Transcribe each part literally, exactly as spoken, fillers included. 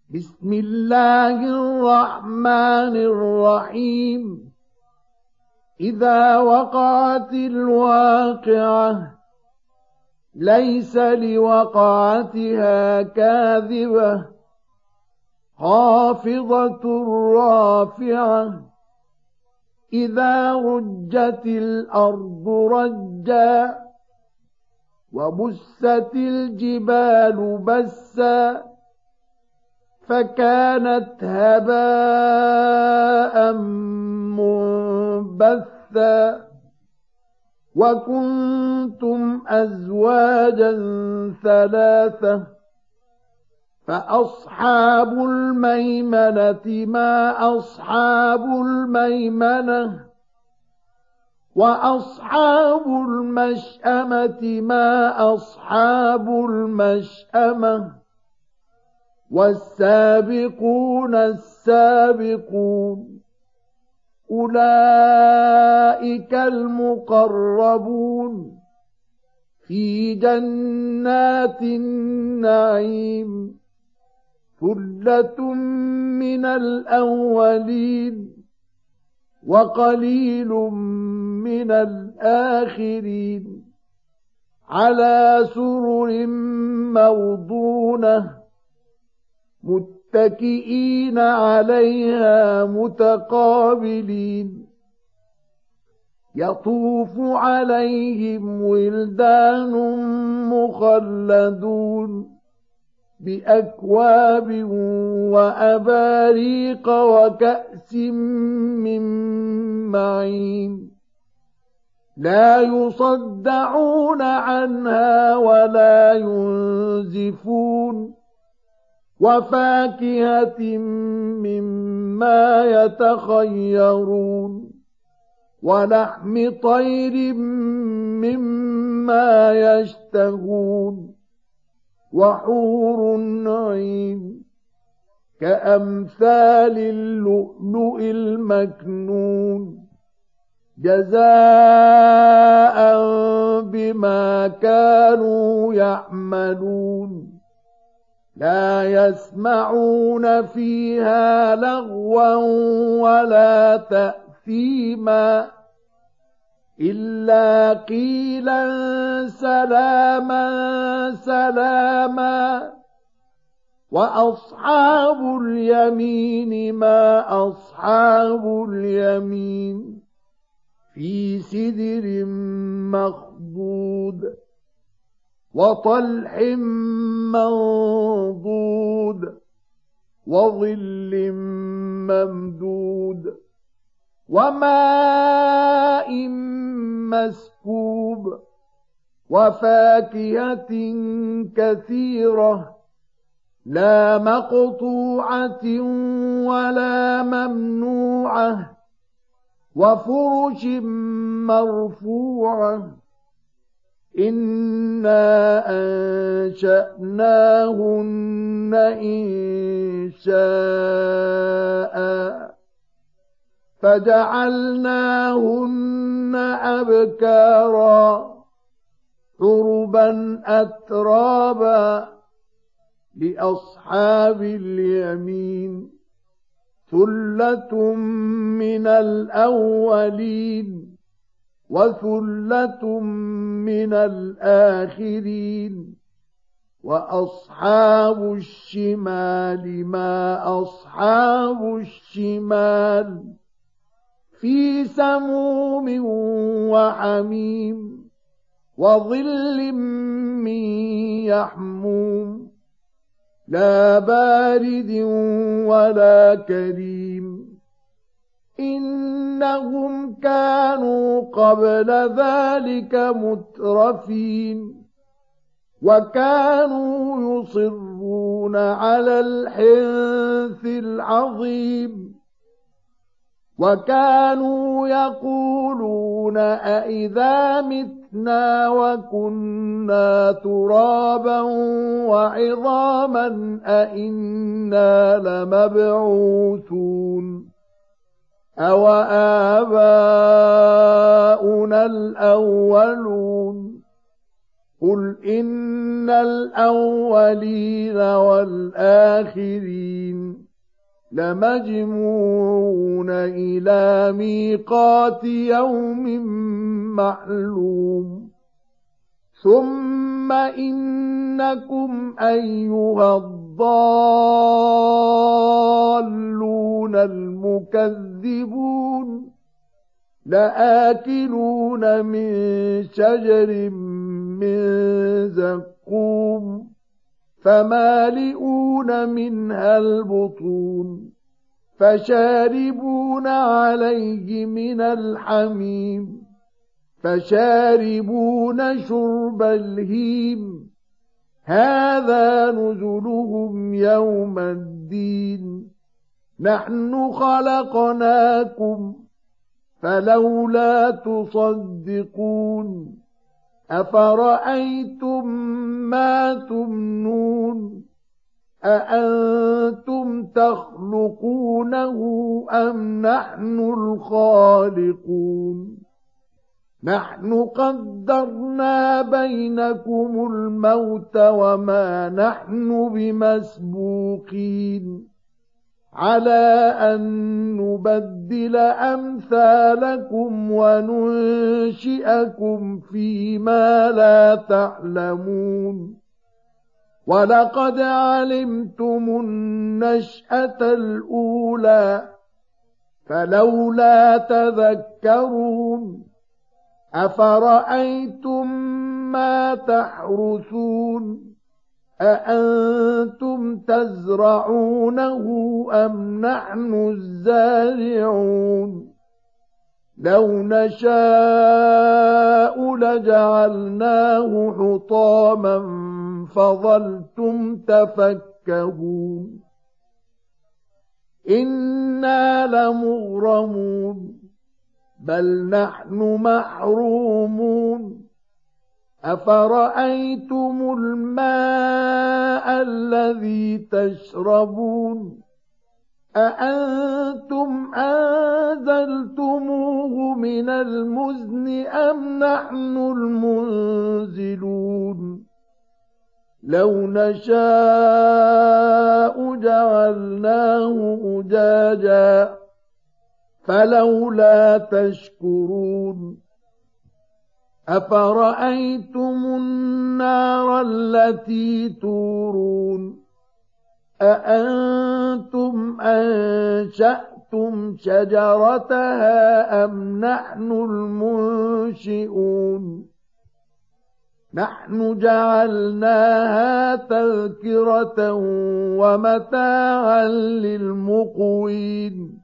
بسم الله الرحمن الرحيم إذا وقعت الواقعة ليس لوقعتها كاذبة خافضة رافعة إذا رجت الأرض رجا وبست الجبال بسا فكانت هباء منبثا وكنتم أزواجا ثلاثة فأصحاب الميمنة ما أصحاب الميمنة وأصحاب المشأمة ما أصحاب المشأمة والسابقون السابقون أولئك المقربون في جنات النعيم ثلة من الأولين وقليل من الآخرين على سرر موضونة متكئين عليها متقابلين يطوف عليهم ولدان مخلدون بأكواب وأباريق وكأس من معين لا يصدعون عنها ولا ينزفون وفاكهة مما يتخيرون ولحم طير مما يشتهون وحور عين كأمثال اللؤلؤ المكنون جزاء بما كانوا يعملون لا يسمعون فيها لغوا ولا تأثيما إلا قيلا سلاما سلاما وأصحاب اليمين ما أصحاب اليمين في سدر مخضود وطلح منضود وظل ممدود وماء مسكوب وفاكهة كثيرة لا مقطوعة ولا ممنوعة وفرش مرفوعة إنا أنشأناهن إنشاء فجعلناهن أبكارا عربا أترابا لأصحاب اليمين ثلة من الأولين وثلة من الآخرين وأصحاب الشمال ما أصحاب الشمال في سموم وحميم وظل من يحموم لا بارد ولا كريم إنهم كانوا قبل ذلك مترفين وكانوا يصرون على الحنث العظيم وكانوا يقولون أئذا متنا وكنا ترابا وعظاما أئنا لمبعوثون أو آباؤنا الأولون قل إن الأولين والآخرين لمجموعون إلى ميقات يوم معلوم ثم إنكم أيها الضالون المكذبون لآكلون من شجر من زقوم فمالئون منها البطون فشاربون عليه من الحميم فشاربون شرب الهيم هذا نزلهم يوم الدين نحن خلقناكم فلولا تصدقون أفرأيتم ما تمنون أأنتم تخلقونه أم نحن الخالقون نحن قدرنا بينكم الموت وما نحن بمسبوقين على أن نبدل أمثالكم وننشئكم فيما لا تعلمون ولقد علمتم النشأة الأولى فلولا تذكرون أفرأيتم ما تحرثون أأنتم تزرعونه أم نحن الزارعون لو نشاء لجعلناه حطاما فظلتم تفكهون إنا لمغرمون بل نحن محرومون أفرأيتم الماء الذي تشربون أأنتم أنزلتموه من المزن أم نحن المنزلون لو نشاء جعلناه أجاجا فلولا تشكرون أفرأيتم النار التي تورون أأنتم أنشأتم شجرتها أم نحن المنشئون نحن جعلناها تذكرة ومتاعا للمقوين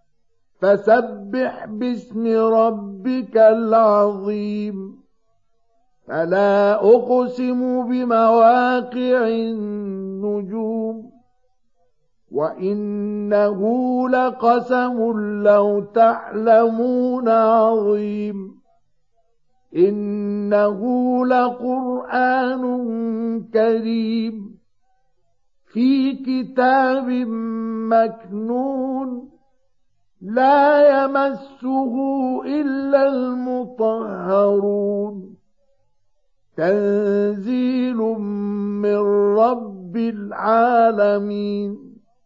فسبح باسم ربك العظيم فلا أقسم بمواقع النجوم وإنه لقسم لو تعلمون عظيم إنه لقرآن كريم في كتاب مكنون لا يمسه إلا المطهرون تنزيل من رب العالمين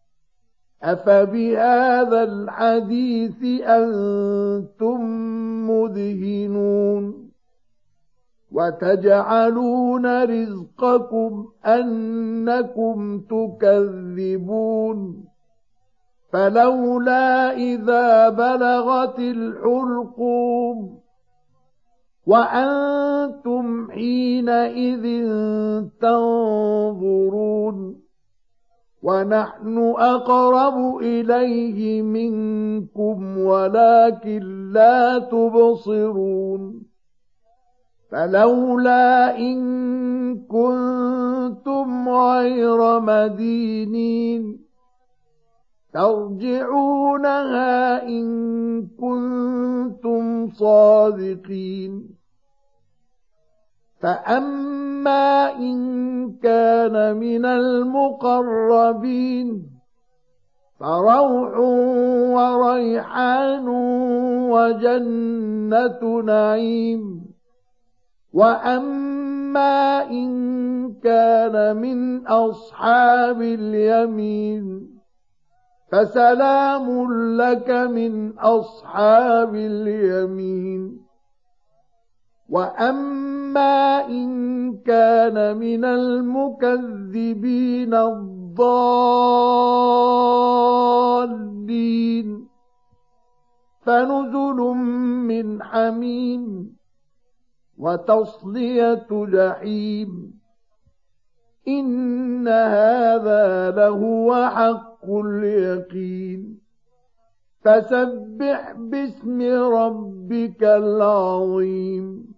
أفبهذا الحديث أنتم مدهنون وتجعلون رزقكم أنكم تكذبون فلولا إذا بلغت الحلقوم وأنتم حينئذ تنظرون ونحن أقرب إليه منكم ولكن لا تبصرون فلولا إن كنتم غير مدينين ترجعونها إن كنتم صادقين فأما إن كان من المقربين فروح وريحان وجنة نعيم وأما وأما إن كان من أصحاب اليمين فسلام لك من أصحاب اليمين. وأما إن كان من المكذبين الضالين فنزل من حميم وتصلية جحيم. إن هذا لهو حق اليقين. فسبح باسم ربك العظيم.